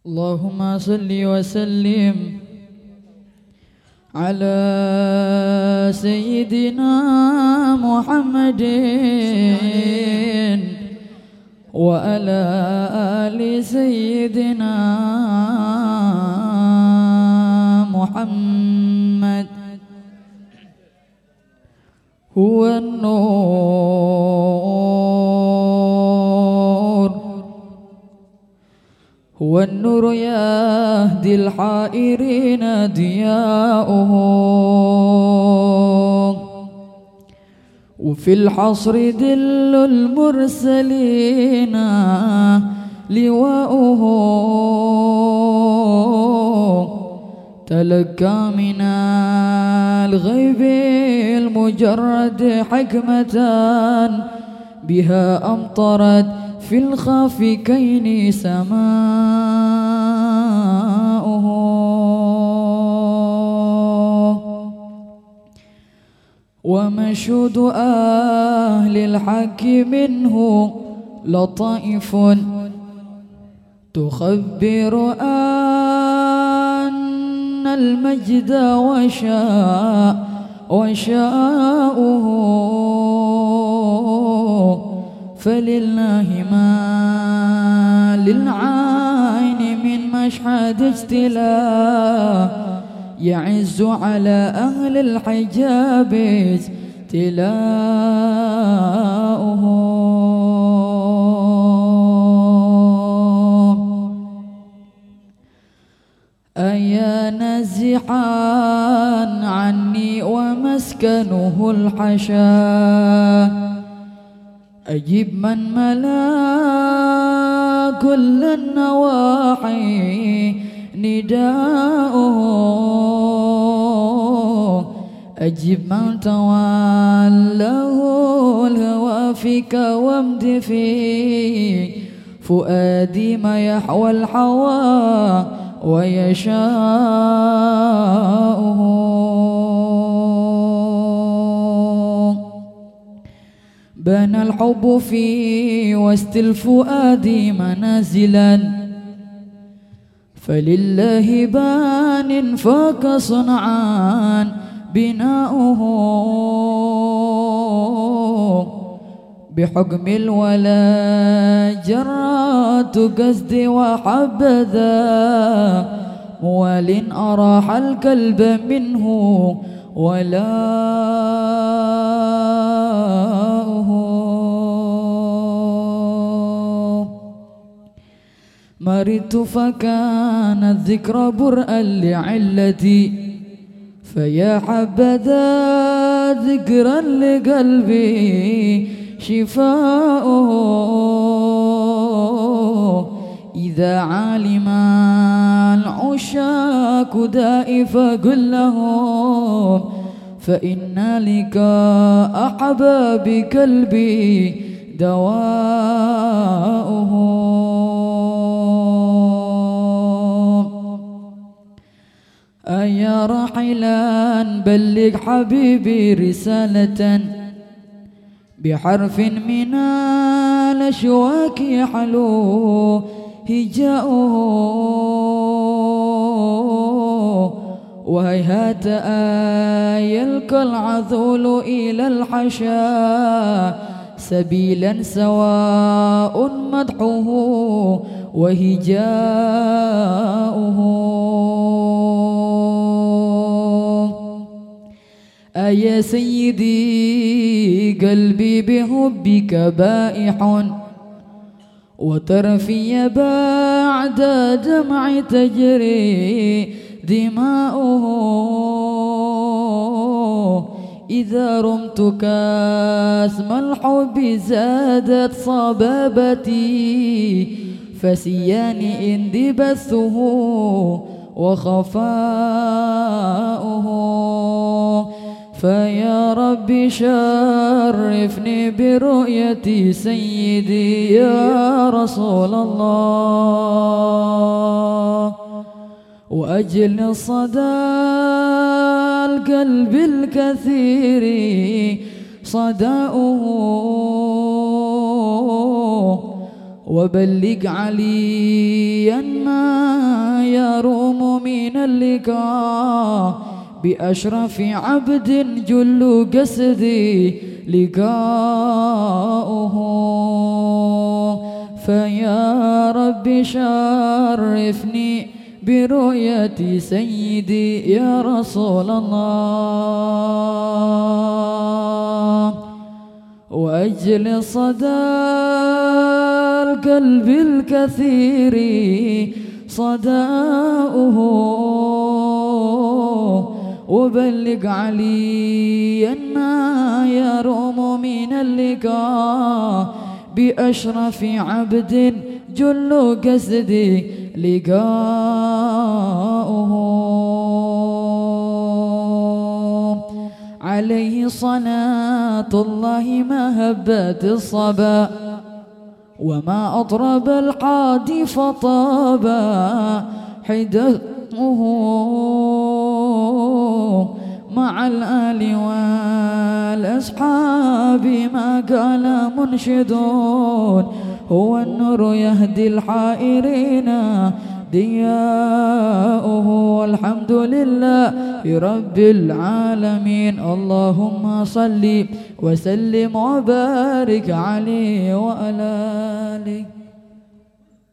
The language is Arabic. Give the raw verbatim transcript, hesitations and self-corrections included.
اللهم صل وسلم على سيدنا محمد وعلى آل سيدنا محمد. هو النور هو النور يهدي الحائرين ضياؤه، وفي الحصر ذل المرسلين لواؤه. تلقى من الغيب المجرد حكمة بها أمطرت في الخافقين سماؤه. ومشهود أهل الحق منه لطائف تخبر أن المجد وشاء وشاؤه. فلله ما للعين من مشهد اجتلاء يعز على أهل الحجاب اجتلاؤه. أيا نازحا عني ومسكنه الحشا، أجب من ملا كل النواحي نداؤه. أجب من تولاه الهوى فيك وامد في فؤادي ما يحوى الحوى ويشاؤه. بنى الحب في وسط الفؤاد منازلا، فلله بان فاك صنعان بناؤه. بحكم الولا جرات قصد وحبذا موال أراح الكلب منه ولاؤه. مرضت فكان الذكر برءا لعلتي، فيا حبذا ذكرا لقلبي شفاؤه. إذا علم العشاق داء فقل لهم فإن لقاء أحباب قلبي دواؤه. أيا راحلا بلغ حبيبي رسالة بحرف من الأشواك يحلو هجاؤه. وهيهات يلقى العذول إلى الحشا سبيلا سواء مدحه وهجاؤه. أيا سيدي قلبي بحبك بائح، وترفي بعد دمع تجري دماؤه. إذا رمتك اسم الحب زادت صبابتي، فسياني إن بثه وخفاؤه. فيا رب شرفني برؤية سيدي يا رسول الله، وأجل صدى القلب الكثير صداؤه. وبلغ عليا ما يروم من اللقاء بأشرف عبد جل قصدي لقاؤه. فيا رب شرفني برؤية سيدي يا رسول الله، وأجل صدى القلب الكثير صداؤه، وبلغ علي ما يروم من اللقاء بأشرف عبد جل قصدي لقاؤه. عليه صلاة الله ما هبت الصبا، وما أطرب القادي فطابا حدثه، مع الآل والأصحاب ما قال منشدون. هو النور يهدي الحائرين ضياؤه، والحمد لله رب العالمين. اللهم صل وسلم وبارك عليه وعلى آله.